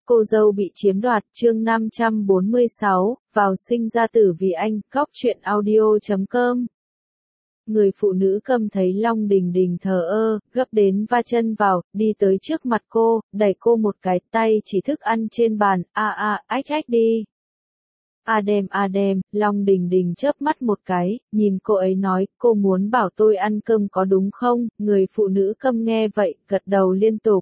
Cô dâu bị chiếm đoạt, chương 546, vào sinh ra tử vì anh, góc truyện audio.com. Người phụ nữ câm thấy Long Đình Đình thờ ơ, gấp đến va chân vào, đi tới trước mặt cô, đẩy cô một cái, tay chỉ thức ăn trên bàn, ách đi. A đem, Long Đình Đình chớp mắt một cái, nhìn cô ấy nói, cô muốn bảo tôi ăn cơm có đúng không? Người phụ nữ câm nghe vậy, gật đầu liên tục.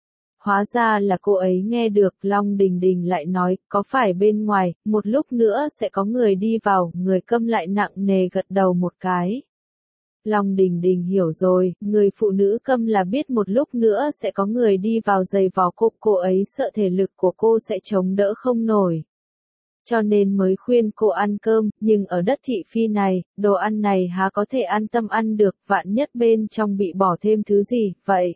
Hóa ra là cô ấy nghe được, Long Đình Đình lại nói, có phải bên ngoài, một lúc nữa sẽ có người đi vào, người câm lại nặng nề gật đầu một cái. Long Đình Đình hiểu rồi, người phụ nữ câm là biết một lúc nữa sẽ có người đi vào giày vò cô ấy sợ thể lực của cô sẽ chống đỡ không nổi. Cho nên mới khuyên cô ăn cơm, nhưng ở đất thị phi này, đồ ăn này há có thể an tâm ăn được, vạn nhất bên trong bị bỏ thêm thứ gì, vậy.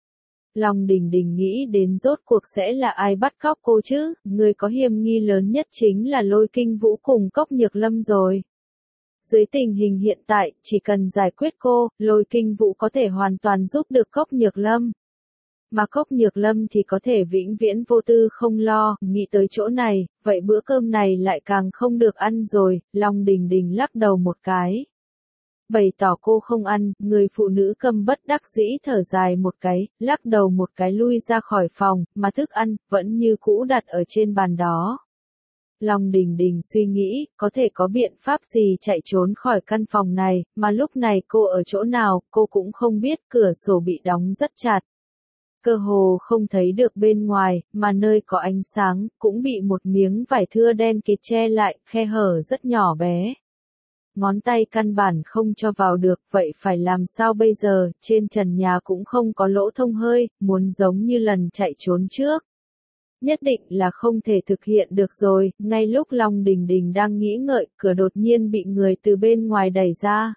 Long Đình Đình nghĩ đến rốt cuộc sẽ là ai bắt cóc cô chứ, người có hiểm nghi lớn nhất chính là Lôi Kinh Vũ cùng Cốc Nhược Lâm rồi. Dưới tình hình hiện tại, chỉ cần giải quyết cô, Lôi Kinh Vũ có thể hoàn toàn giúp được Cốc Nhược Lâm. Mà Cốc Nhược Lâm thì có thể vĩnh viễn vô tư không lo, nghĩ tới chỗ này, vậy bữa cơm này lại càng không được ăn rồi, Long Đình Đình lắc đầu một cái. Bày tỏ cô không ăn, người phụ nữ câm bất đắc dĩ thở dài một cái, lắc đầu một cái lui ra khỏi phòng, mà thức ăn, vẫn như cũ đặt ở trên bàn đó. Long Đình Đình suy nghĩ, có thể có biện pháp gì chạy trốn khỏi căn phòng này, mà lúc này cô ở chỗ nào, cô cũng không biết, cửa sổ bị đóng rất chặt. Cơ hồ không thấy được bên ngoài, mà nơi có ánh sáng, cũng bị một miếng vải thưa đen kịt che lại, khe hở rất nhỏ bé. Ngón tay căn bản không cho vào được, vậy phải làm sao bây giờ, trên trần nhà cũng không có lỗ thông hơi, muốn giống như lần chạy trốn trước. Nhất định là không thể thực hiện được rồi, ngay lúc Long Đình Đình đang nghĩ ngợi, cửa đột nhiên bị người từ bên ngoài đẩy ra.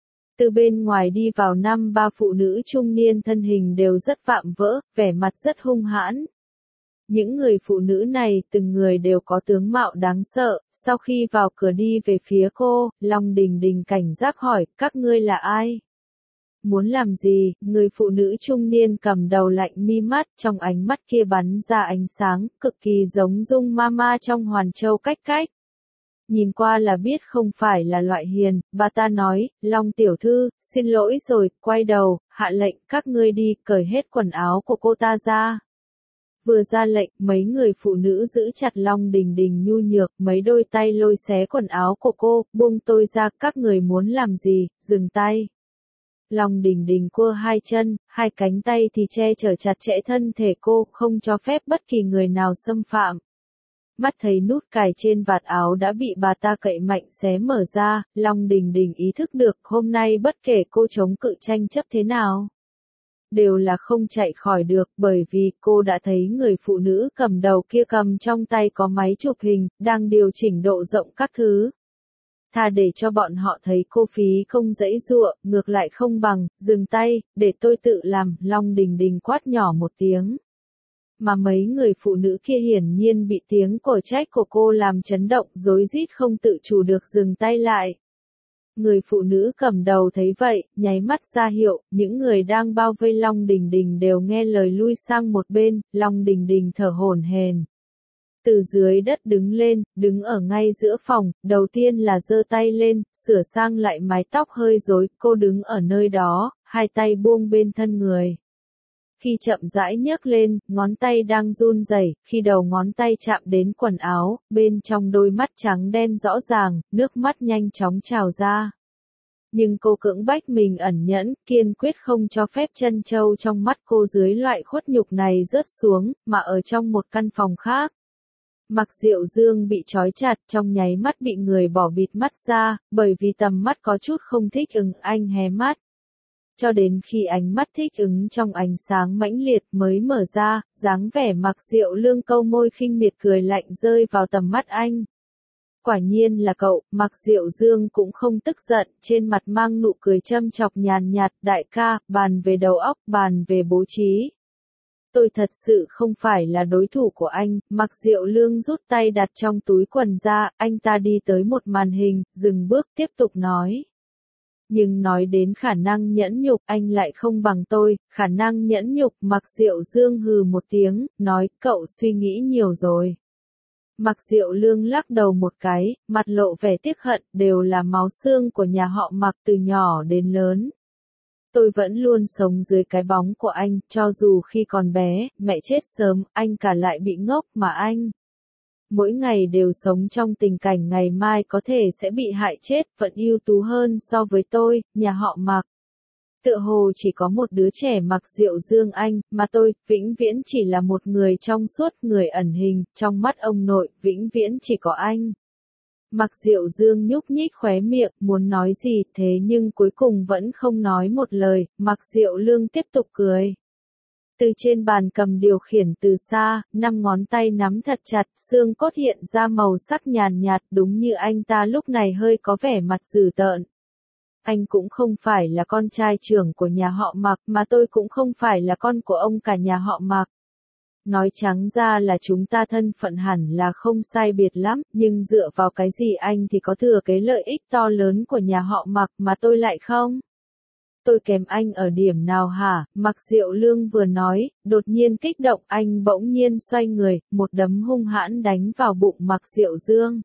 Từ bên ngoài đi vào ba phụ nữ trung niên thân hình đều rất vạm vỡ, vẻ mặt rất hung hãn. Những người phụ nữ này từng người đều có tướng mạo đáng sợ, sau khi vào cửa đi về phía cô, Long Đình Đình cảnh giác hỏi, các ngươi là ai? Muốn làm gì? Người phụ nữ trung niên cầm đầu lạnh mi mắt, trong ánh mắt kia bắn ra ánh sáng, cực kỳ giống Dung Mama trong Hoàn Châu Cách Cách. Nhìn qua là biết không phải là loại hiền, bà ta nói, Long tiểu thư, xin lỗi rồi, quay đầu, hạ lệnh, các ngươi đi, cởi hết quần áo của cô ta ra. Vừa ra lệnh, mấy người phụ nữ giữ chặt Long Đình Đình nhu nhược, mấy đôi tay lôi xé quần áo của cô, buông tôi ra, các người muốn làm gì, dừng tay. Long Đình Đình cua hai chân, hai cánh tay thì che chở chặt chẽ thân thể cô, không cho phép bất kỳ người nào xâm phạm. Mắt thấy nút cài trên vạt áo đã bị bà ta cậy mạnh xé mở ra, Long Đình Đình ý thức được hôm nay bất kể cô chống cự tranh chấp thế nào, đều là không chạy khỏi được, bởi vì cô đã thấy người phụ nữ cầm đầu kia cầm trong tay có máy chụp hình, đang điều chỉnh độ rộng các thứ. Thà để cho bọn họ thấy cô phí công giãy giụa, ngược lại không bằng, dừng tay, để tôi tự làm, Long Đình Đình quát nhỏ một tiếng. Mà mấy người phụ nữ kia hiển nhiên bị tiếng cổ trách của cô làm chấn động, rối rít không tự chủ được dừng tay lại. Người phụ nữ cầm đầu thấy vậy, nháy mắt ra hiệu, những người đang bao vây Long Đình Đình đều nghe lời lui sang một bên, Long Đình Đình thở hổn hển. Từ dưới đất đứng lên, đứng ở ngay giữa phòng, đầu tiên là giơ tay lên, sửa sang lại mái tóc hơi rối, cô đứng ở nơi đó, hai tay buông bên thân người. Khi chậm rãi nhấc lên, ngón tay đang run rẩy, khi đầu ngón tay chạm đến quần áo, bên trong đôi mắt trắng đen rõ ràng, nước mắt nhanh chóng trào ra. Nhưng cô cưỡng bách mình ẩn nhẫn, kiên quyết không cho phép chân châu trong mắt cô dưới loại khuất nhục này rớt xuống, mà ở trong một căn phòng khác. Mạc Diệu Dương bị trói chặt, trong nháy mắt bị người bỏ bịt mắt ra, bởi vì tầm mắt có chút không thích ứng, anh hé mắt. Cho đến khi ánh mắt thích ứng trong ánh sáng mãnh liệt mới mở ra, dáng vẻ Mạc Diệu Lương câu môi khinh miệt cười lạnh rơi vào tầm mắt anh. Quả nhiên là cậu, Mạc Diệu Dương cũng không tức giận, trên mặt mang nụ cười châm chọc nhàn nhạt, đại ca, bàn về đầu óc, bàn về bố trí. Tôi thật sự không phải là đối thủ của anh, Mạc Diệu Lương rút tay đặt trong túi quần ra, anh ta đi tới một màn hình, dừng bước tiếp tục nói. Nhưng nói đến khả năng nhẫn nhục, anh lại không bằng tôi, khả năng nhẫn nhục. Mạc Diệu Dương hừ một tiếng, nói, cậu suy nghĩ nhiều rồi. Mạc Diệu Lương lắc đầu một cái, mặt lộ vẻ tiếc hận, đều là máu xương của nhà họ Mạc từ nhỏ đến lớn. Tôi vẫn luôn sống dưới cái bóng của anh, cho dù khi còn bé, mẹ chết sớm, anh cả lại bị ngốc mà anh. Mỗi ngày đều sống trong tình cảnh ngày mai có thể sẽ bị hại chết, vẫn ưu tú hơn so với tôi, nhà họ Mạc. Tựa hồ chỉ có một đứa trẻ Mạc Diệu Dương anh, mà tôi, vĩnh viễn chỉ là một người trong suốt, người ẩn hình, trong mắt ông nội, vĩnh viễn chỉ có anh. Mạc Diệu Dương nhúc nhích khóe miệng, muốn nói gì, thế nhưng cuối cùng vẫn không nói một lời, Mạc Diệu Lương tiếp tục cười. Từ trên bàn cầm điều khiển từ xa, 5 ngón tay nắm thật chặt, xương cốt hiện ra màu sắc nhàn nhạt, đúng như anh ta lúc này hơi có vẻ mặt dữ tợn. Anh cũng không phải là con trai trưởng của nhà họ Mạc, mà tôi cũng không phải là con của ông cả nhà họ Mạc. Nói trắng ra là chúng ta thân phận hẳn là không sai biệt lắm, nhưng dựa vào cái gì anh thì có thừa cái lợi ích to lớn của nhà họ Mạc mà tôi lại không? Tôi kém anh ở điểm nào hả? Mạc Diệu Lương vừa nói, đột nhiên kích động, anh bỗng nhiên xoay người, một đấm hung hãn đánh vào bụng Mạc Diệu Dương.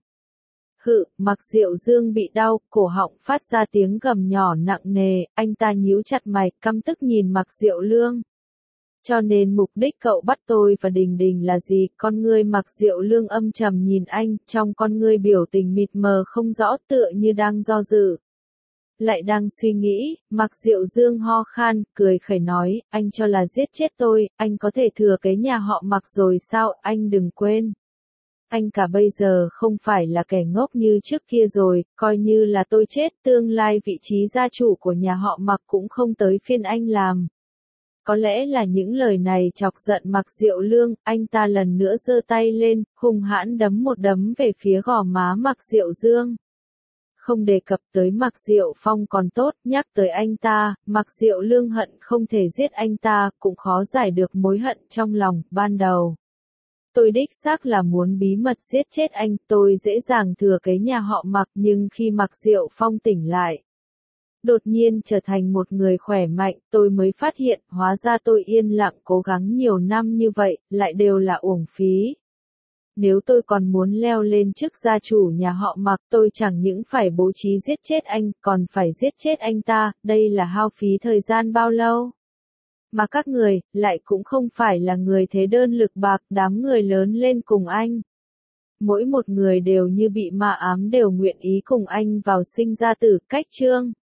Hự, Mạc Diệu Dương bị đau, cổ họng phát ra tiếng gầm nhỏ nặng nề, anh ta nhíu chặt mày, căm tức nhìn Mạc Diệu Lương. Cho nên mục đích cậu bắt tôi và Đình Đình là gì? Con ngươi Mạc Diệu Lương âm trầm nhìn anh, trong con ngươi biểu tình mịt mờ không rõ, tựa như đang do dự. Lại đang suy nghĩ, Mạc Diệu Dương ho khan, cười khẩy nói, anh cho là giết chết tôi, anh có thể thừa kế nhà họ Mạc rồi sao, anh đừng quên. Anh cả bây giờ không phải là kẻ ngốc như trước kia rồi, coi như là tôi chết, tương lai vị trí gia chủ của nhà họ Mạc cũng không tới phiên anh làm. Có lẽ là những lời này chọc giận Mạc Diệu Lương, anh ta lần nữa giơ tay lên, hung hãn đấm một đấm về phía gò má Mạc Diệu Dương. Không đề cập tới Mạc Diệu Phong còn tốt, nhắc tới anh ta, Mạc Diệu Lương hận không thể giết anh ta, cũng khó giải được mối hận trong lòng, ban đầu. Tôi đích xác là muốn bí mật giết chết anh, tôi dễ dàng thừa kế nhà họ Mạc, nhưng khi Mạc Diệu Phong tỉnh lại, đột nhiên trở thành một người khỏe mạnh, tôi mới phát hiện, hóa ra tôi yên lặng cố gắng nhiều năm như vậy, lại đều là uổng phí. Nếu tôi còn muốn leo lên chức gia chủ nhà họ Mạc, tôi chẳng những phải bố trí giết chết anh, còn phải giết chết anh ta, đây là hao phí thời gian bao lâu? Mà các người, lại cũng không phải là người thế đơn lực bạc, đám người lớn lên cùng anh. Mỗi một người đều như bị ma ám đều nguyện ý cùng anh vào sinh ra tử, cách chương.